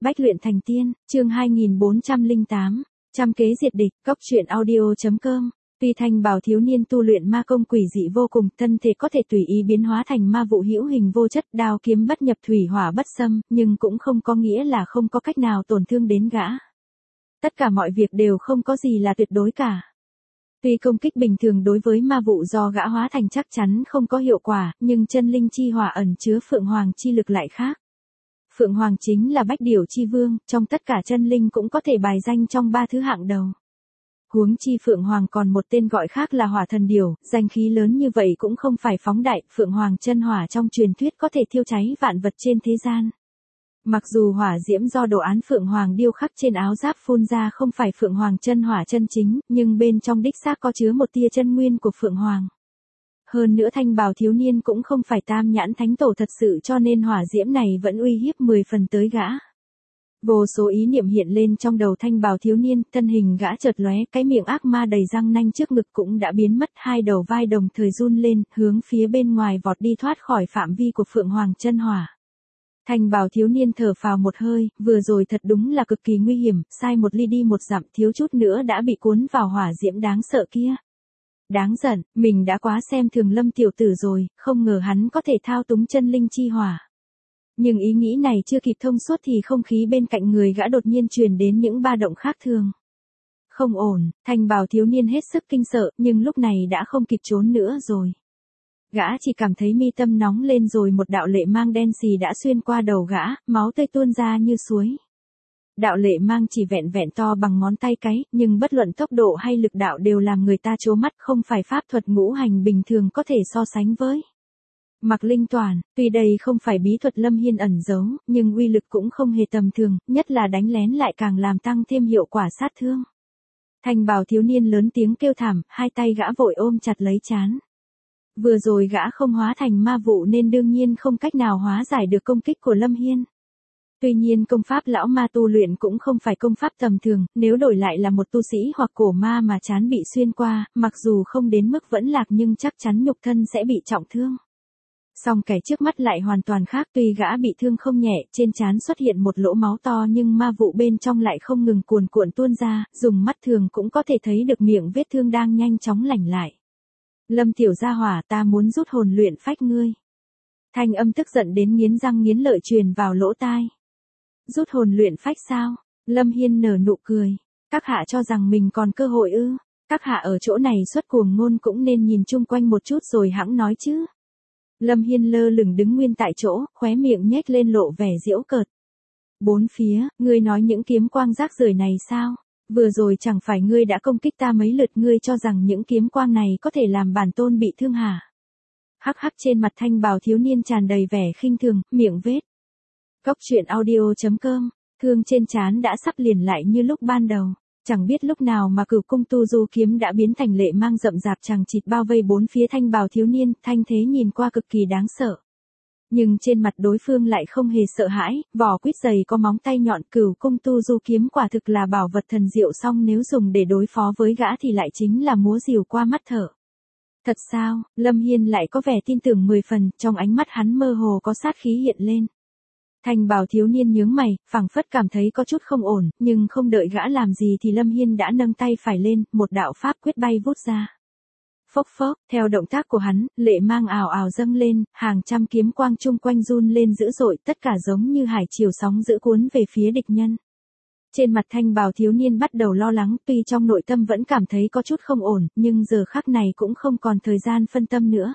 Bách luyện thành tiên, chương 2408, trăm kế diệt địch, góc truyện audio.com. Tuy Thanh Bào thiếu niên tu luyện ma công quỷ dị vô cùng, thân thể có thể tùy ý biến hóa thành ma vụ hữu hình vô chất, đao kiếm bất nhập thủy hỏa bất xâm, nhưng cũng không có nghĩa là không có cách nào tổn thương đến gã. Tất cả mọi việc đều không có gì là tuyệt đối cả. Tuy công kích bình thường đối với ma vụ do gã hóa thành chắc chắn không có hiệu quả, nhưng chân linh chi hỏa ẩn chứa Phượng Hoàng chi lực lại khác. Phượng Hoàng chính là bách điểu chi vương, trong tất cả chân linh cũng có thể bài danh trong 3 thứ hạng đầu. Huống chi Phượng Hoàng còn một tên gọi khác là Hỏa Thần Điểu, danh khí lớn như vậy cũng không phải phóng đại, Phượng Hoàng chân hỏa trong truyền thuyết có thể thiêu cháy vạn vật trên thế gian. Mặc dù hỏa diễm do đồ án Phượng Hoàng điêu khắc trên áo giáp phun ra không phải Phượng Hoàng chân hỏa chân chính, nhưng bên trong đích xác có chứa một tia chân nguyên của Phượng Hoàng. Hơn nữa Thanh Bào thiếu niên cũng không phải tam nhãn thánh tổ thật sự, cho nên hỏa diễm này vẫn uy hiếp 10 phần tới gã. Vô số ý niệm hiện lên trong đầu Thanh Bào thiếu niên, thân hình gã chợt lóe, cái miệng ác ma đầy răng nanh trước ngực cũng đã biến mất, hai đầu vai đồng thời run lên, hướng phía bên ngoài vọt đi thoát khỏi phạm vi của Phượng Hoàng chân hỏa. Thanh Bào thiếu niên thở phào một hơi, vừa rồi thật đúng là cực kỳ nguy hiểm, sai một ly đi một dặm, thiếu chút nữa đã bị cuốn vào hỏa diễm đáng sợ kia. Đáng giận, mình đã quá xem thường Lâm tiểu tử rồi, không ngờ hắn có thể thao túng chân linh chi hỏa. Nhưng ý nghĩ này chưa kịp thông suốt thì không khí bên cạnh người gã đột nhiên truyền đến những ba động khác thường. Không ổn, Thanh Bào thiếu niên hết sức kinh sợ, nhưng lúc này đã không kịp trốn nữa rồi. Gã chỉ cảm thấy mi tâm nóng lên rồi một đạo lệ mang đen xì đã xuyên qua đầu gã, máu tươi tuôn ra như suối. Đạo lệ mang chỉ vẹn vẹn to bằng ngón tay cái, nhưng bất luận tốc độ hay lực đạo đều làm người ta trố mắt, không phải pháp thuật ngũ hành bình thường có thể so sánh với. Mặc linh toàn, tuy đây không phải bí thuật Lâm Hiên ẩn giấu, nhưng uy lực cũng không hề tầm thường, nhất là đánh lén lại càng làm tăng thêm hiệu quả sát thương. Thanh Bào thiếu niên lớn tiếng kêu thảm, hai tay gã vội ôm chặt lấy trán. Vừa rồi gã không hóa thành ma vụ nên đương nhiên không cách nào hóa giải được công kích của Lâm Hiên. Tuy nhiên công pháp lão ma tu luyện cũng không phải công pháp tầm thường, nếu đổi lại là một tu sĩ hoặc cổ ma mà trán bị xuyên qua, mặc dù không đến mức vẫn lạc nhưng chắc chắn nhục thân sẽ bị trọng thương. Song kẻ trước mắt lại hoàn toàn khác, tuy gã bị thương không nhẹ, trên trán xuất hiện một lỗ máu to nhưng ma vụ bên trong lại không ngừng cuồn cuộn tuôn ra, dùng mắt thường cũng có thể thấy được miệng vết thương đang nhanh chóng lành lại. Lâm tiểu gia hỏa, ta muốn rút hồn luyện phách ngươi. Thanh âm tức giận đến nghiến răng nghiến lợi truyền vào lỗ tai. Rút hồn luyện phách sao? Lâm Hiên nở nụ cười. Các hạ cho rằng mình còn cơ hội ư? Các hạ ở chỗ này xuất cuồng ngôn cũng nên nhìn chung quanh một chút rồi hẵng nói chứ. Lâm Hiên lơ lửng đứng nguyên tại chỗ, khóe miệng nhếch lên lộ vẻ giễu cợt. Bốn phía, ngươi nói những kiếm quang rác rưởi này sao? Vừa rồi chẳng phải ngươi đã công kích ta mấy lượt, ngươi cho rằng những kiếm quang này có thể làm bản tôn bị thương hả? Hắc hắc, trên mặt Thanh Bào thiếu niên tràn đầy vẻ khinh thường, miệng vết. Góc truyện audio.com, thương trên trán đã sắp liền lại như lúc ban đầu. Chẳng biết lúc nào mà Cửu Cung Tu Du kiếm đã biến thành lệ mang rậm rạp chằng chịt bao vây bốn phía Thanh Bào thiếu niên, thanh thế nhìn qua cực kỳ đáng sợ. Nhưng trên mặt đối phương lại không hề sợ hãi, vỏ quýt dày có móng tay nhọn, Cửu Cung Tu Du kiếm quả thực là bảo vật thần diệu, song nếu dùng để đối phó với gã thì lại chính là múa rìu qua mắt thở. Thật sao? Lâm Hiên lại có vẻ tin tưởng 10 phần, trong ánh mắt hắn mơ hồ có sát khí hiện lên. Thanh Bào thiếu niên nhướng mày, phảng phất cảm thấy có chút không ổn, nhưng không đợi gã làm gì thì Lâm Hiên đã nâng tay phải lên, một đạo pháp quyết bay vút ra. Phốc phốc, theo động tác của hắn, lệ mang ào ào dâng lên, hàng trăm kiếm quang chung quanh run lên dữ dội, tất cả giống như hải triều sóng dữ cuốn về phía địch nhân. Trên mặt Thanh Bào thiếu niên bắt đầu lo lắng, tuy trong nội tâm vẫn cảm thấy có chút không ổn, nhưng giờ khắc này cũng không còn thời gian phân tâm nữa.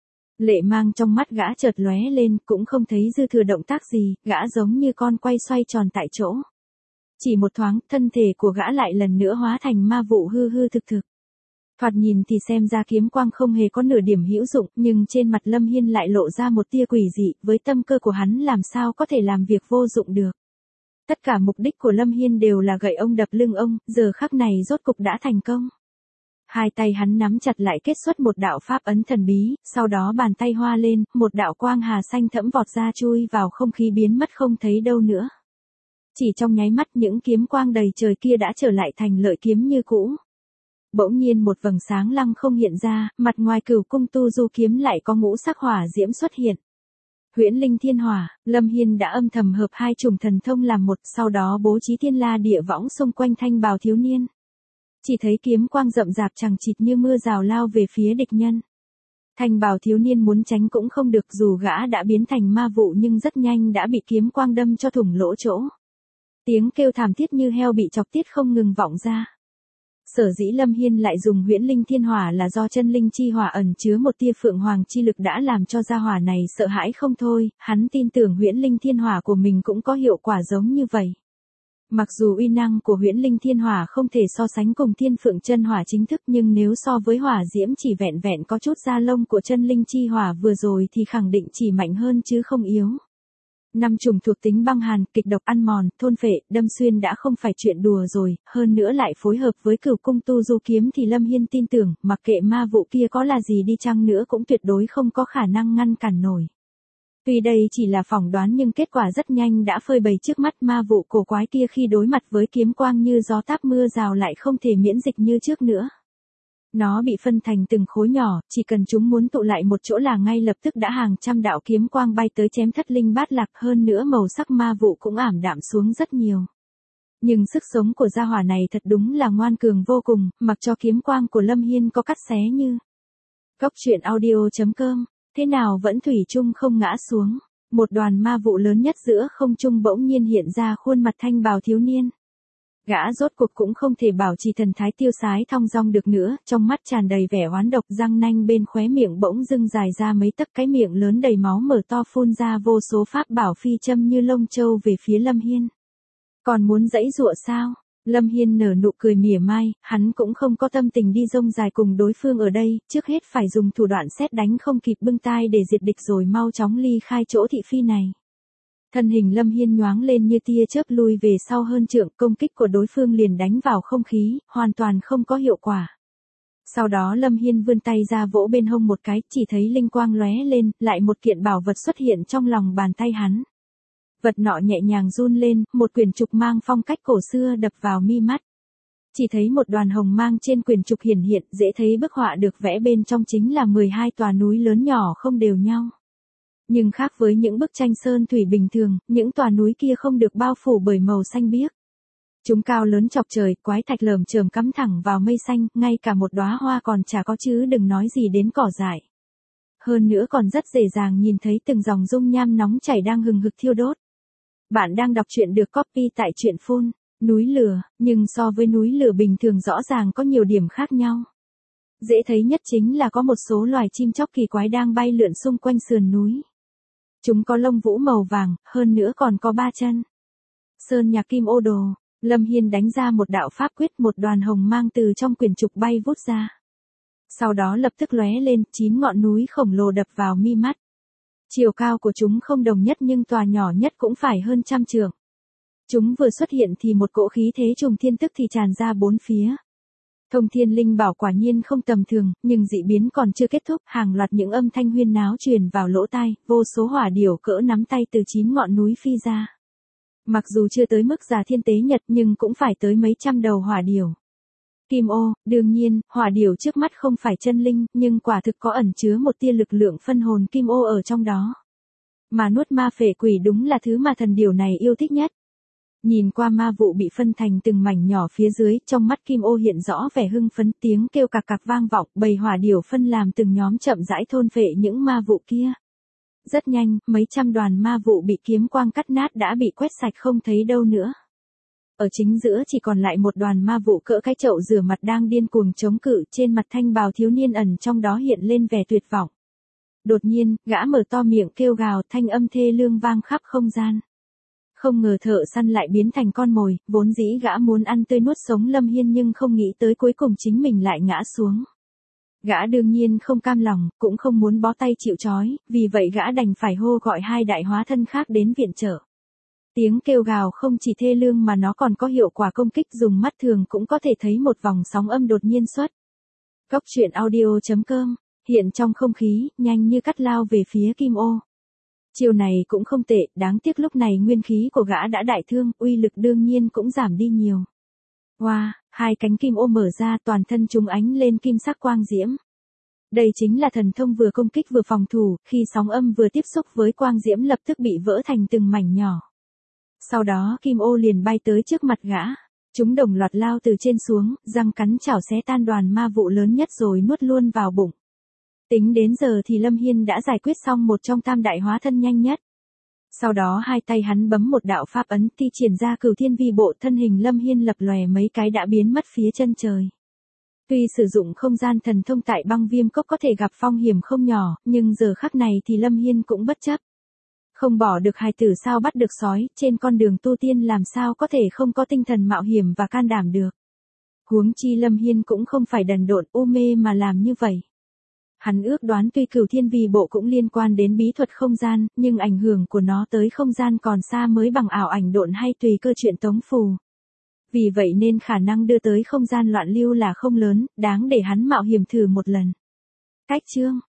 Lệ mang trong mắt gã chợt lóe lên, cũng không thấy dư thừa động tác gì, gã giống như con quay xoay tròn tại chỗ. Chỉ một thoáng, thân thể của gã lại lần nữa hóa thành ma vụ hư hư thực thực. Thoạt nhìn thì xem ra kiếm quang không hề có nửa điểm hữu dụng, nhưng trên mặt Lâm Hiên lại lộ ra một tia quỷ dị, với tâm cơ của hắn làm sao có thể làm việc vô dụng được. Tất cả mục đích của Lâm Hiên đều là gậy ông đập lưng ông, giờ khắc này rốt cục đã thành công. Hai tay hắn nắm chặt lại kết xuất một đạo pháp ấn thần bí, sau đó bàn tay hoa lên, một đạo quang hà xanh thẫm vọt ra chui vào không khí biến mất không thấy đâu nữa. Chỉ trong nháy mắt những kiếm quang đầy trời kia đã trở lại thành lợi kiếm như cũ. Bỗng nhiên một vầng sáng lăng không hiện ra, mặt ngoài Cửu Cung Tu Du kiếm lại có ngũ sắc hỏa diễm xuất hiện. Huyễn Linh Thiên Hỏa, Lâm Hiên đã âm thầm hợp hai chủng thần thông làm một, sau đó bố trí thiên la địa võng xung quanh thanh bào thiếu niên. Chỉ thấy kiếm quang rậm rạp chằng chịt như mưa rào lao về phía địch nhân. Thanh bào thiếu niên muốn tránh cũng không được, dù gã đã biến thành ma vụ nhưng rất nhanh đã bị kiếm quang đâm cho thủng lỗ chỗ. Tiếng kêu thảm thiết như heo bị chọc tiết không ngừng vọng ra. Sở dĩ Lâm Hiên lại dùng Huyễn Linh Thiên Hỏa là do chân linh chi hỏa ẩn chứa một tia phượng hoàng chi lực đã làm cho gia hỏa này sợ hãi không thôi, hắn tin tưởng Huyễn Linh Thiên Hỏa của mình cũng có hiệu quả giống như vậy. Mặc dù uy năng của Huyễn Linh Thiên Hỏa không thể so sánh cùng Thiên Phượng Chân Hỏa chính thức, nhưng nếu so với hỏa diễm chỉ vẹn vẹn có chút da lông của chân linh chi hỏa vừa rồi thì khẳng định chỉ mạnh hơn chứ không yếu. 5 chủng thuộc tính băng hàn, kịch độc, ăn mòn, thôn phệ, đâm xuyên đã không phải chuyện đùa rồi, hơn nữa lại phối hợp với Cửu Cung Tu Du kiếm thì Lâm Hiên tin tưởng, mặc kệ ma vụ kia có là gì đi chăng nữa cũng tuyệt đối không có khả năng ngăn cản nổi. Tuy đây chỉ là phỏng đoán nhưng kết quả rất nhanh đã phơi bày trước mắt, ma vụ cổ quái kia khi đối mặt với kiếm quang như gió táp mưa rào lại không thể miễn dịch như trước nữa. Nó bị phân thành từng khối nhỏ, chỉ cần chúng muốn tụ lại một chỗ là ngay lập tức đã hàng trăm đạo kiếm quang bay tới chém thất linh bát lạc, hơn nữa màu sắc ma vụ cũng ảm đạm xuống rất nhiều. Nhưng sức sống của gia hỏa này thật đúng là ngoan cường vô cùng, mặc cho kiếm quang của Lâm Hiên có cắt xé như. Cốc truyện audio.com, thế nào vẫn thủy chung không ngã xuống. Một đoàn ma vụ lớn nhất giữa không trung bỗng nhiên hiện ra khuôn mặt thanh bào thiếu niên. Gã rốt cuộc cũng không thể bảo trì thần thái tiêu sái thong dong được nữa, trong mắt tràn đầy vẻ oán độc, răng nanh bên khóe miệng bỗng dưng dài ra mấy tấc, cái miệng lớn đầy máu mở to phun ra vô số pháp bảo phi châm như lông châu về phía Lâm Hiên. Còn muốn giãy giụa sao? Lâm Hiên nở nụ cười mỉa mai, hắn cũng không có tâm tình đi rông dài cùng đối phương ở đây, trước hết phải dùng thủ đoạn sét đánh không kịp bưng tai để diệt địch rồi mau chóng ly khai chỗ thị phi này. Thân hình Lâm Hiên nhoáng lên như tia chớp lui về sau hơn trượng, công kích của đối phương liền đánh vào không khí, hoàn toàn không có hiệu quả. Sau đó Lâm Hiên vươn tay ra vỗ bên hông một cái, chỉ thấy linh quang lóe lên, lại một kiện bảo vật xuất hiện trong lòng bàn tay hắn. Vật nọ nhẹ nhàng run lên, một quyển trục mang phong cách cổ xưa đập vào mi mắt. Chỉ thấy một đoàn hồng mang trên quyển trục hiển hiện, dễ thấy bức họa được vẽ bên trong chính là 12 tòa núi lớn nhỏ không đều nhau. Nhưng khác với những bức tranh sơn thủy bình thường, những tòa núi kia không được bao phủ bởi màu xanh biếc. Chúng cao lớn chọc trời, quái thạch lởm chởm cắm thẳng vào mây xanh, ngay cả một đóa hoa còn chả có chứ đừng nói gì đến cỏ dại. Hơn nữa còn rất dễ dàng nhìn thấy từng dòng dung nham nóng chảy đang hừng hực thiêu đốt. Bạn đang đọc truyện được copy tại truyện Phun, núi lửa, nhưng so với núi lửa bình thường rõ ràng có nhiều điểm khác nhau. Dễ thấy nhất chính là có một số loài chim chóc kỳ quái đang bay lượn xung quanh sườn núi. Chúng có lông vũ màu vàng, hơn nữa còn có 3 chân. Sơn nhạc kim ô đồ, Lâm Hiên đánh ra một đạo pháp quyết, một đoàn hồng mang từ trong quyển trục bay vút ra. Sau đó lập tức lóe lên, 9 ngọn núi khổng lồ đập vào mi mắt. Chiều cao của chúng không đồng nhất nhưng tòa nhỏ nhất cũng phải hơn trăm trượng. Chúng vừa xuất hiện thì một cỗ khí thế trùng thiên tức thì tràn ra bốn phía. Thông thiên linh bảo quả nhiên không tầm thường, nhưng dị biến còn chưa kết thúc, hàng loạt những âm thanh huyên náo truyền vào lỗ tai, vô số hỏa điểu cỡ nắm tay từ 9 ngọn núi phi ra. Mặc dù chưa tới mức già thiên tế nhật nhưng cũng phải tới mấy trăm đầu hỏa điểu. Kim ô, đương nhiên, hỏa điểu trước mắt không phải chân linh, nhưng quả thực có ẩn chứa một tia lực lượng phân hồn kim ô ở trong đó. Mà nuốt ma phệ quỷ đúng là thứ mà thần điểu này yêu thích nhất. Nhìn qua ma vụ bị phân thành từng mảnh nhỏ phía dưới, trong mắt kim ô hiện rõ vẻ hưng phấn, tiếng kêu cạc cạc vang vọng, bầy hỏa điểu phân làm từng nhóm chậm rãi thôn phệ những ma vụ kia. Rất nhanh, mấy trăm đoàn ma vụ bị kiếm quang cắt nát đã bị quét sạch không thấy đâu nữa. Ở chính giữa chỉ còn lại một đoàn ma vụ cỡ cái chậu rửa mặt đang điên cuồng chống cự, trên mặt thanh bào thiếu niên ẩn trong đó hiện lên vẻ tuyệt vọng. Đột nhiên, gã mở to miệng kêu gào, thanh âm thê lương vang khắp không gian. Không ngờ thợ săn lại biến thành con mồi, vốn dĩ gã muốn ăn tươi nuốt sống Lâm Hiên nhưng không nghĩ tới cuối cùng chính mình lại ngã xuống. Gã đương nhiên không cam lòng, cũng không muốn bó tay chịu trói, vì vậy gã đành phải hô gọi 2 đại hóa thân khác đến viện trợ. Tiếng kêu gào không chỉ thê lương mà nó còn có hiệu quả công kích, dùng mắt thường cũng có thể thấy một vòng sóng âm đột nhiên xuất. Cốc truyện audio.com, hiện trong không khí, nhanh như cắt lao về phía kim ô. Chiều này cũng không tệ, đáng tiếc lúc này nguyên khí của gã đã đại thương, uy lực đương nhiên cũng giảm đi nhiều. Wow, 2 cánh kim ô mở ra, toàn thân chúng ánh lên kim sắc quang diễm. Đây chính là thần thông vừa công kích vừa phòng thủ, khi sóng âm vừa tiếp xúc với quang diễm lập tức bị vỡ thành từng mảnh nhỏ. Sau đó kim ô liền bay tới trước mặt gã. Chúng đồng loạt lao từ trên xuống, răng cắn chảo xé tan đoàn ma vụ lớn nhất rồi nuốt luôn vào bụng. Tính đến giờ thì Lâm Hiên đã giải quyết xong một trong tam đại hóa thân nhanh nhất. Sau đó hai tay hắn bấm một đạo pháp ấn thi triển ra Cửu Thiên Vi Bộ, thân hình Lâm Hiên lập lòe mấy cái đã biến mất phía chân trời. Tuy sử dụng không gian thần thông tại Băng Viêm Cốc có thể gặp phong hiểm không nhỏ, nhưng giờ khắc này thì Lâm Hiên cũng bất chấp. Không bỏ được hài tử sao bắt được sói, trên con đường tu tiên làm sao có thể không có tinh thần mạo hiểm và can đảm được. Huống chi Lâm Hiên cũng không phải đần độn u mê mà làm như vậy. Hắn ước đoán tuy Cửu Thiên Vi Bộ cũng liên quan đến bí thuật không gian, nhưng ảnh hưởng của nó tới không gian còn xa mới bằng ảo ảnh độn hay tùy cơ chuyện tống phù. Vì vậy nên khả năng đưa tới không gian loạn lưu là không lớn, đáng để hắn mạo hiểm thử một lần. Cách chương